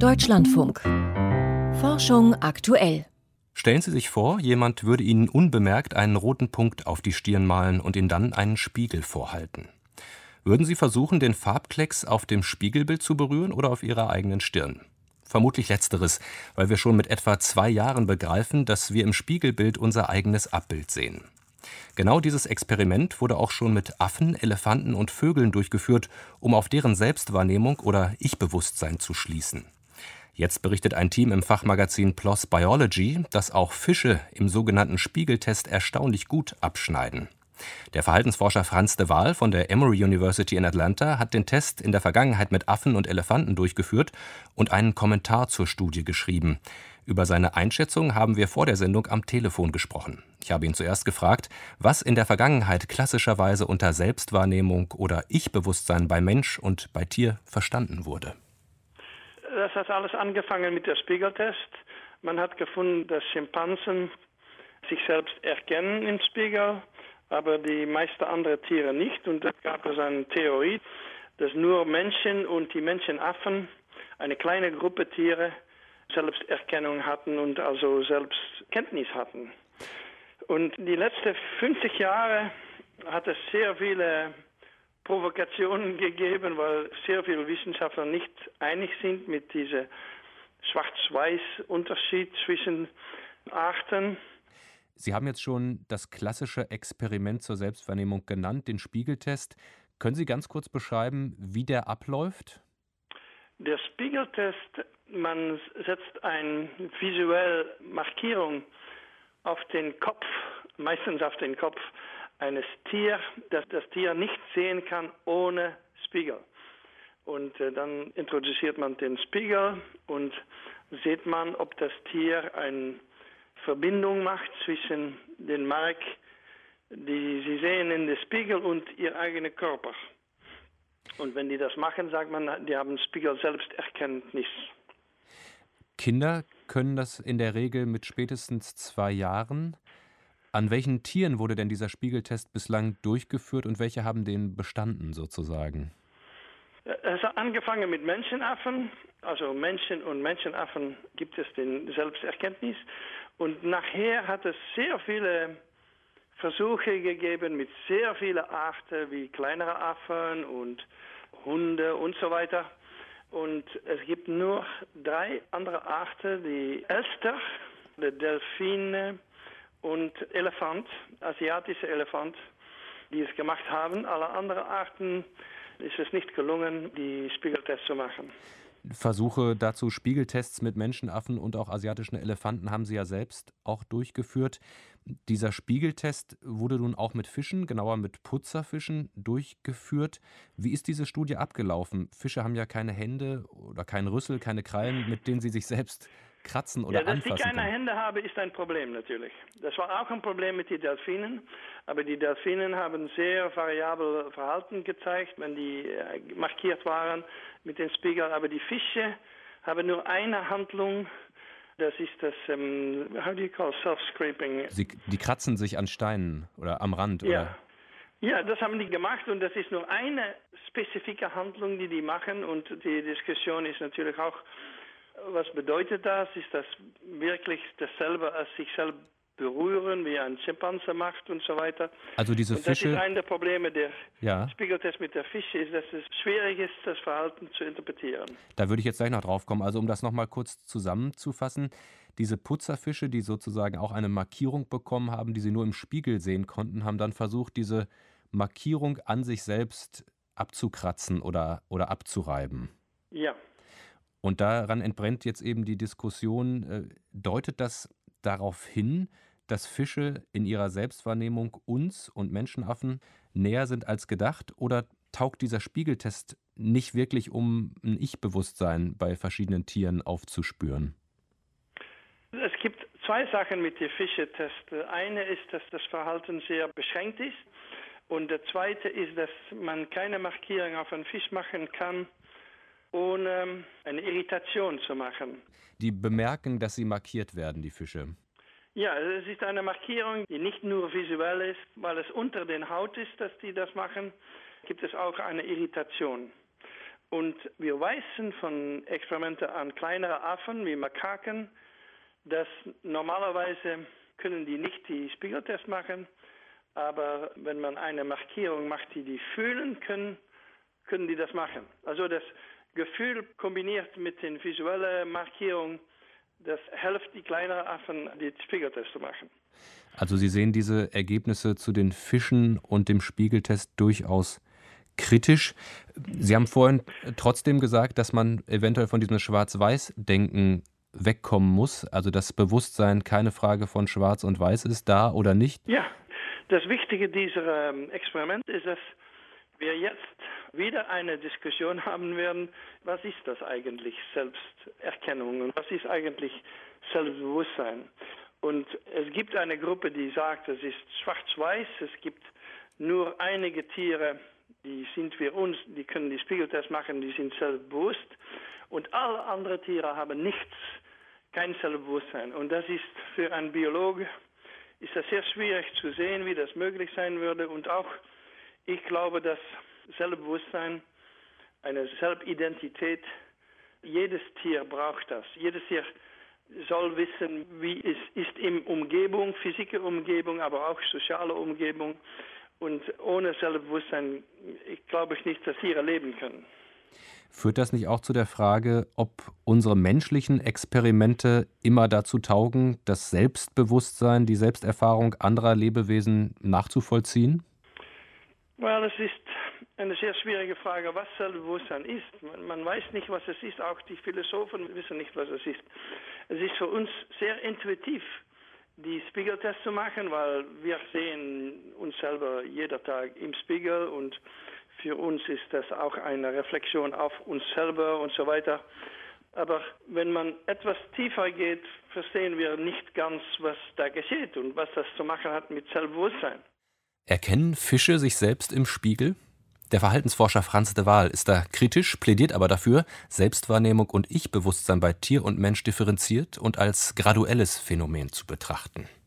Deutschlandfunk. Forschung aktuell. Stellen Sie sich vor, jemand würde Ihnen unbemerkt einen roten Punkt auf die Stirn malen und Ihnen dann einen Spiegel vorhalten. Würden Sie versuchen, den Farbklecks auf dem Spiegelbild zu berühren oder auf Ihrer eigenen Stirn? Vermutlich letzteres, weil wir schon mit etwa 2 Jahren begreifen, dass wir im Spiegelbild unser eigenes Abbild sehen. Genau dieses Experiment wurde auch schon mit Affen, Elefanten und Vögeln durchgeführt, um auf deren Selbstwahrnehmung oder Ich-Bewusstsein zu schließen. Jetzt berichtet ein Team im Fachmagazin PLOS Biology, dass auch Fische im sogenannten Spiegeltest erstaunlich gut abschneiden. Der Verhaltensforscher Frans de Waal von der Emory University in Atlanta hat den Test in der Vergangenheit mit Affen und Elefanten durchgeführt und einen Kommentar zur Studie geschrieben. Über seine Einschätzung haben wir vor der Sendung am Telefon gesprochen. Ich habe ihn zuerst gefragt, was in der Vergangenheit klassischerweise unter Selbstwahrnehmung oder Ich-Bewusstsein bei Mensch und bei Tier verstanden wurde. Das hat alles angefangen mit dem Spiegeltest. Man hat gefunden, dass Schimpansen sich selbst erkennen im Spiegel, aber die meisten anderen Tiere nicht. Und da gab es eine Theorie, dass nur Menschen und die Menschenaffen, eine kleine Gruppe Tiere, Selbsterkennung hatten und also Selbstkenntnis hatten. Und die letzten 50 Jahre hat es sehr viele Provokationen gegeben, weil sehr viele Wissenschaftler nicht einig sind mit diesem Schwarz-Weiß-Unterschied zwischen Arten. Sie haben jetzt schon das klassische Experiment zur Selbstwahrnehmung genannt, den Spiegeltest. Können Sie ganz kurz beschreiben, wie der abläuft? Der Spiegeltest, man setzt eine visuelle Markierung auf den Kopf, meistens auf den Kopf eines Tiers, das das Tier nicht sehen kann ohne Spiegel. Und dann introduziert man den Spiegel und sieht man, ob das Tier eine Verbindung macht zwischen den Mark, die sie sehen in den Spiegel und ihr eigener Körper. Und wenn die das machen, sagt man, die haben Spiegel-Selbsterkenntnis. Kinder können das in der Regel mit spätestens 2 Jahren. An welchen Tieren wurde denn dieser Spiegeltest bislang durchgeführt und welche haben den bestanden sozusagen? Es hat angefangen mit Menschenaffen, also Menschen und Menschenaffen gibt es den Selbsterkenntnis. Und nachher hat es sehr viele Versuche gegeben mit sehr vielen Arten, wie kleinere Affen und Hunde und so weiter. Und es gibt nur 3 andere Arten, die Elster, die Delfine und Elefant, asiatische Elefant, die es gemacht haben. Alle anderen Arten ist es nicht gelungen, die Spiegeltests zu machen. Versuche dazu, Spiegeltests mit Menschenaffen und auch asiatischen Elefanten haben Sie ja selbst auch durchgeführt. Dieser Spiegeltest wurde nun auch mit Fischen, genauer mit Putzerfischen, durchgeführt. Wie ist diese Studie abgelaufen? Fische haben ja keine Hände oder keinen Rüssel, keine Krallen, mit denen sie sich selbst kratzen oder anfassen dass ich keine können. Hände habe, ist ein Problem natürlich. Das war auch ein Problem mit den Delfinen, aber die Delfinen haben sehr variable Verhalten gezeigt, wenn die markiert waren mit dem Spiegel. Aber die Fische haben nur eine Handlung, das ist das, how do you call self-scraping? Die kratzen sich an Steinen oder am Rand, Ja. oder? Ja, das haben die gemacht und das ist nur eine spezifische Handlung, die die machen und die Diskussion ist natürlich auch, was bedeutet das? Ist das wirklich dasselbe als sich selbst berühren, wie ein Schimpanse macht und so weiter? Also diese Und das Fische. ist ein der Probleme der Ja. Spiegeltest mit der Fische, ist, dass es schwierig ist, das Verhalten zu interpretieren. Da würde ich jetzt gleich noch drauf kommen. Also um das nochmal kurz zusammenzufassen, diese Putzerfische, die sozusagen auch eine Markierung bekommen haben, die sie nur im Spiegel sehen konnten, haben dann versucht, diese Markierung an sich selbst abzukratzen oder abzureiben. Ja. Und daran entbrennt jetzt eben die Diskussion, deutet das darauf hin, dass Fische in ihrer Selbstwahrnehmung uns und Menschenaffen näher sind als gedacht? Oder taugt dieser Spiegeltest nicht wirklich, um ein Ich-Bewusstsein bei verschiedenen Tieren aufzuspüren? Es gibt 2 Sachen mit dem Fischetest. Eine ist, dass das Verhalten sehr beschränkt ist. Und der zweite ist, dass man keine Markierung auf einen Fisch machen kann, ohne eine Irritation zu machen. Die bemerken, dass sie markiert werden, die Fische. Ja, es ist eine Markierung, die nicht nur visuell ist, weil es unter den Haut ist, dass die das machen, gibt es auch eine Irritation. Und wir wissen von Experimenten an kleinere Affen wie Makaken, dass normalerweise können die nicht die Spiegeltest machen, aber wenn man eine Markierung macht, die fühlen können, können die das machen. Also das Gefühl kombiniert mit den visuellen Markierungen, das hilft die kleineren Affen, die Spiegeltest zu machen. Also Sie sehen diese Ergebnisse zu den Fischen und dem Spiegeltest durchaus kritisch. Sie haben vorhin trotzdem gesagt, dass man eventuell von diesem Schwarz-Weiß-Denken wegkommen muss, also das Bewusstsein keine Frage von Schwarz und Weiß ist, da oder nicht. Ja, das Wichtige dieser Experiment ist, dass wir jetzt wieder eine Diskussion haben werden, was ist das eigentlich Selbsterkennung und was ist eigentlich Selbstbewusstsein. Und es gibt eine Gruppe, die sagt, es ist schwarz-weiß, es gibt nur einige Tiere, die sind wie uns, die können die Spiegeltest machen, die sind selbstbewusst und alle anderen Tiere haben nichts, kein Selbstbewusstsein. Und das ist für einen Biologe ist das sehr schwierig zu sehen, wie das möglich sein würde. Und auch ich glaube, dass Selbstbewusstsein, eine Selbstidentität, jedes Tier braucht das. Jedes Tier soll wissen, wie es ist in Umgebung, physische Umgebung, aber auch soziale Umgebung. Und ohne Selbstbewusstsein, ich glaube nicht, dass Tiere leben können. Führt das nicht auch zu der Frage, ob unsere menschlichen Experimente immer dazu taugen, das Selbstbewusstsein, die Selbsterfahrung anderer Lebewesen nachzuvollziehen? Well, es ist eine sehr schwierige Frage, was Selbstbewusstsein ist. Man weiß nicht, was es ist. Auch die Philosophen wissen nicht, was es ist. Es ist für uns sehr intuitiv, die Spiegeltest zu machen, weil wir sehen uns selber jeden Tag im Spiegel und für uns ist das auch eine Reflexion auf uns selber und so weiter. Aber wenn man etwas tiefer geht, verstehen wir nicht ganz, was da geschieht und was das zu machen hat mit Selbstbewusstsein. Erkennen Fische sich selbst im Spiegel? Der Verhaltensforscher Frans de Waal ist da kritisch, plädiert aber dafür, Selbstwahrnehmung und Ich-Bewusstsein bei Tier und Mensch differenziert und als graduelles Phänomen zu betrachten.